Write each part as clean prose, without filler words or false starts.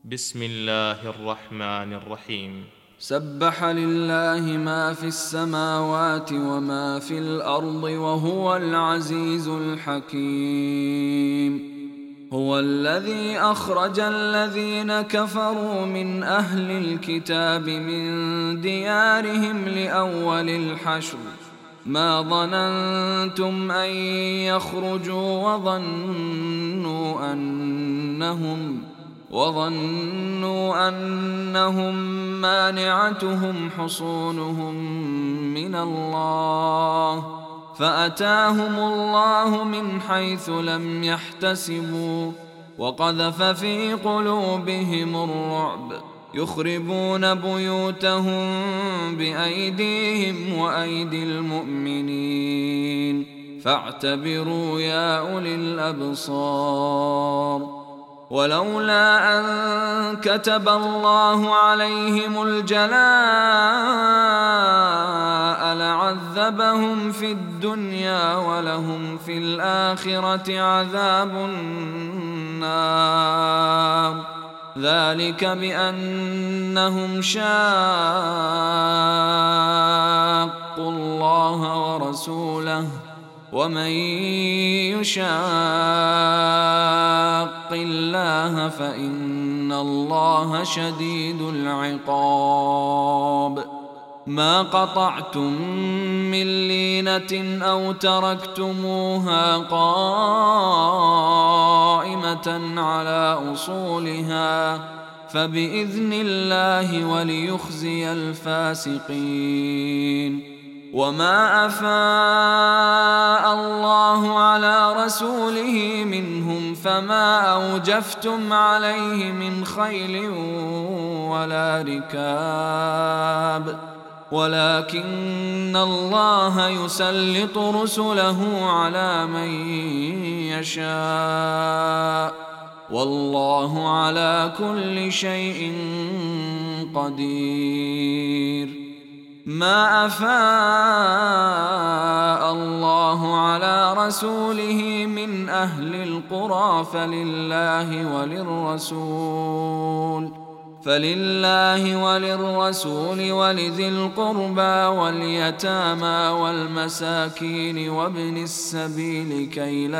بسم الله الرحمن الرحيم. سبح لله ما في السماوات وما في الأرض وهو العزيز الحكيم. هو الذي أخرج الذين كفروا من أهل الكتاب من ديارهم لأول الحشر ما ظننتم أن يخرجوا وظنوا أنهم مانعتهم حصونهم من الله فأتاهم الله من حيث لم يحتسبوا وقذف في قلوبهم الرعب يخربون بيوتهم بأيديهم وأيدي المؤمنين فاعتبروا يا أولي الأبصار. ولولا أن كتب الله عليهم الجلاء لعذبهم في الدنيا ولهم في الآخرة عذاب النار ذلك بأنهم شاقوا الله ورسوله ومن يشاق الله فإن الله شديد العقاب. ما قطعتم من لينة أو تركتموها قائمة على أصولها فبإذن الله وليخزي الفاسقين. وما أفاء الله على رسوله منهم فما أوجفتم عليه من خيل ولا ركاب ولكن الله يسلط رسله على من يشاء والله على كل شيء قدير. ما أفاء الله على رسوله من أهل القرى فلله وللرسول ولذي القربى واليتامى والمساكين وابن السبيل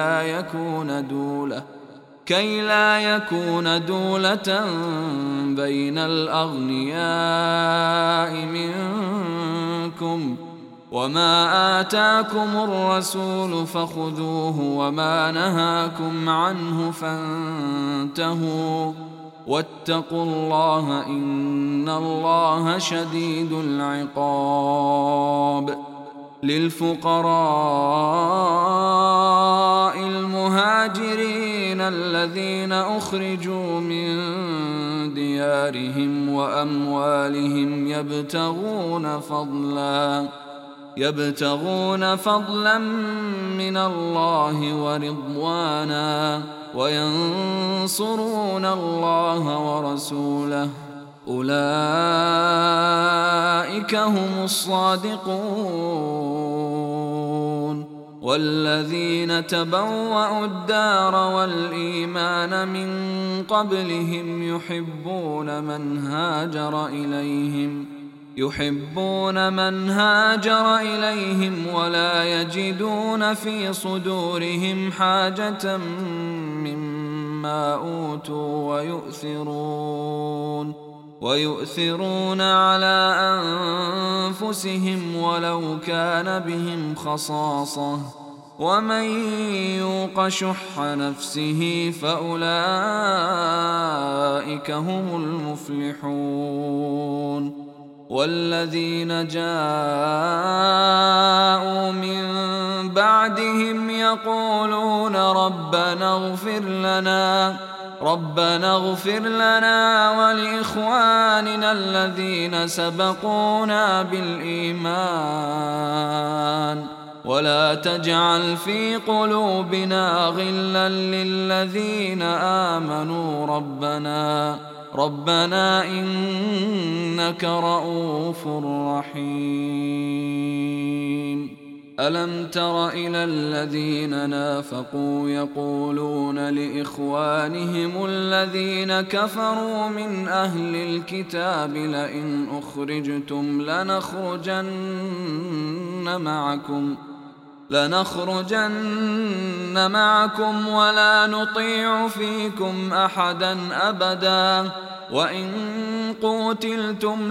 كي لا يكون دولة بين الأغنياء منكم وما آتاكم الرسول فخذوه وما نهاكم عنه فانتهوا واتقوا الله إن الله شديد العقاب. للفقراء المهاجرين الذين أخرجوا من ديارهم وأموالهم يبتغون فضلا من الله ورضوانا وينصرون الله ورسوله أولئك هم الصادقون. والذين تبوأوا الدار والإيمان من قبلهم يحبون من هاجر إليهم ولا يجدون في صدورهم حاجة مما أوتوا ويؤثرون على أنفسهم ولو كان بهم خصاصة ومن يوق شح نفسه فأولئك هم المفلحون. والذين جاءوا من بعدهم يقولون ربنا اغفر لنا ولإخواننا الذين سبقونا بالإيمان ولا تجعل في قلوبنا غلا للذين آمنوا ربنا إنك رؤوف رحيم. ألم تر إلى الذين نافقوا يقولون لإخوانهم الذين كفروا من أهل الكتاب لئن أخرجتم لنخرجن معكم ولا نطيع فيكم أحدا أبدا وإن قوتلتم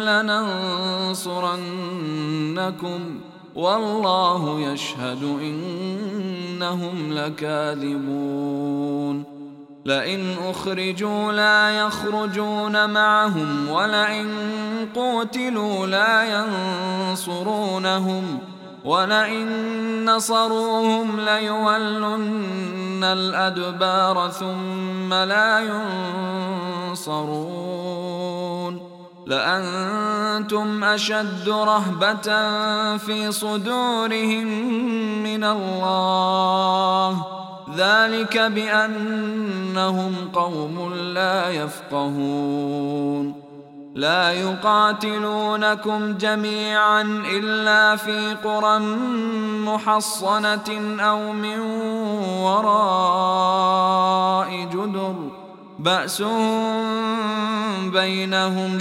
لننصرنكم والله يشهد إنهم لكاذبون لئن أخرجوا لا يخرجون معهم ولئن قوتلوا لا ينصرونهم ولئن نصروهم ليولن الأدبار ثم لا ينصرون لأنتم أشد رهبة في صدورهم من الله ذلك بأنهم قوم لا يفقهون لا يقاتلونكم جميعا إلا في قرى محصنة أو من وراء جدر بأسهم بينهم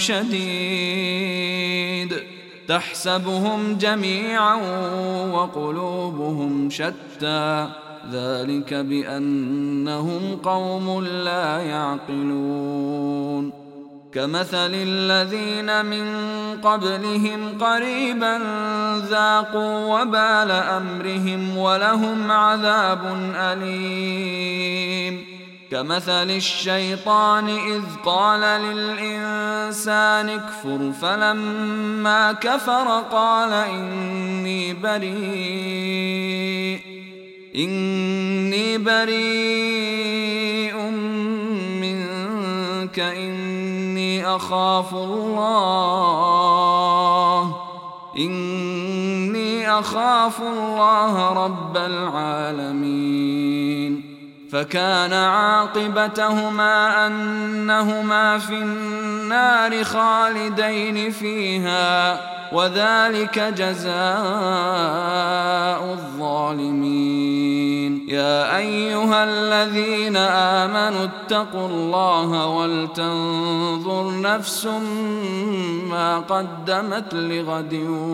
شديد تحسبهم جميعا وقلوبهم شتى ذلك بأنهم قوم لا يعقلون كمثل الذين من قبلهم قريبا ذاقوا وبال أمرهم ولهم عذاب أليم كمثل الشيطان إذ قال للإنسان اكفر فلما كفر قال إني بريء منك إني أخاف الله رب العالمين فكان عاقبتهما أنهما في النار خالدين فيها وذلك جزاء الظالمين يا أيها الذين آمنوا اتقوا الله ولتنظر نفس ما قدمت لغد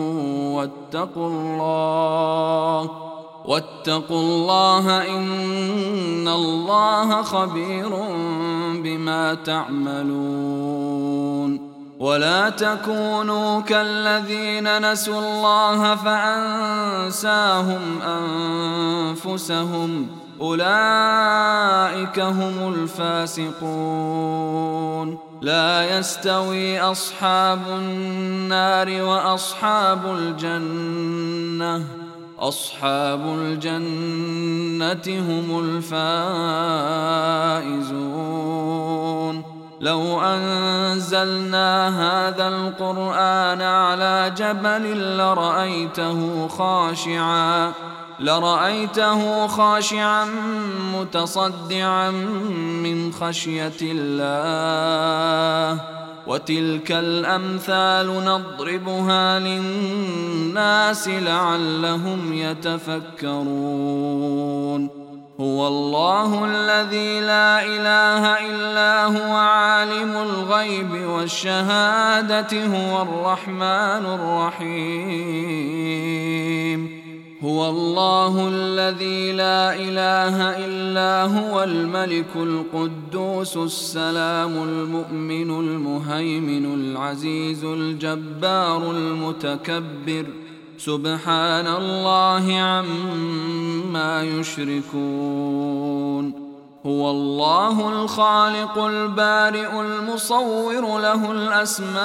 واتقوا الله إن الله خبير بما تعملون ولا تكونوا كالذين نسوا الله فأنساهم أنفسهم أولئك هم الفاسقون لا يستوي أصحاب النار وأصحاب الجنة هم الفائزون لو أنزلنا هذا القرآن على جبل لرأيته خاشعا متصدعا من خشية الله وتلك الأمثال نضربها للناس لعلهم يتفكرون هو الله الذي لا إله إلا هو عالم الغيب والشهادة هو الرحمن الرحيم هو الله الذي لا إله إلا هو الملك القدوس السلام المؤمن المهيمن العزيز الجبار المتكبر سبحان الله عما يشركون هو الله الخالق البارئ المصور له الأسماء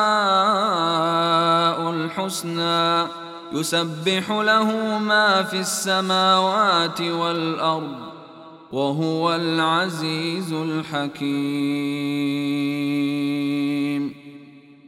الحسنى يسبح له ما في السماوات والأرض وهو العزيز الحكيم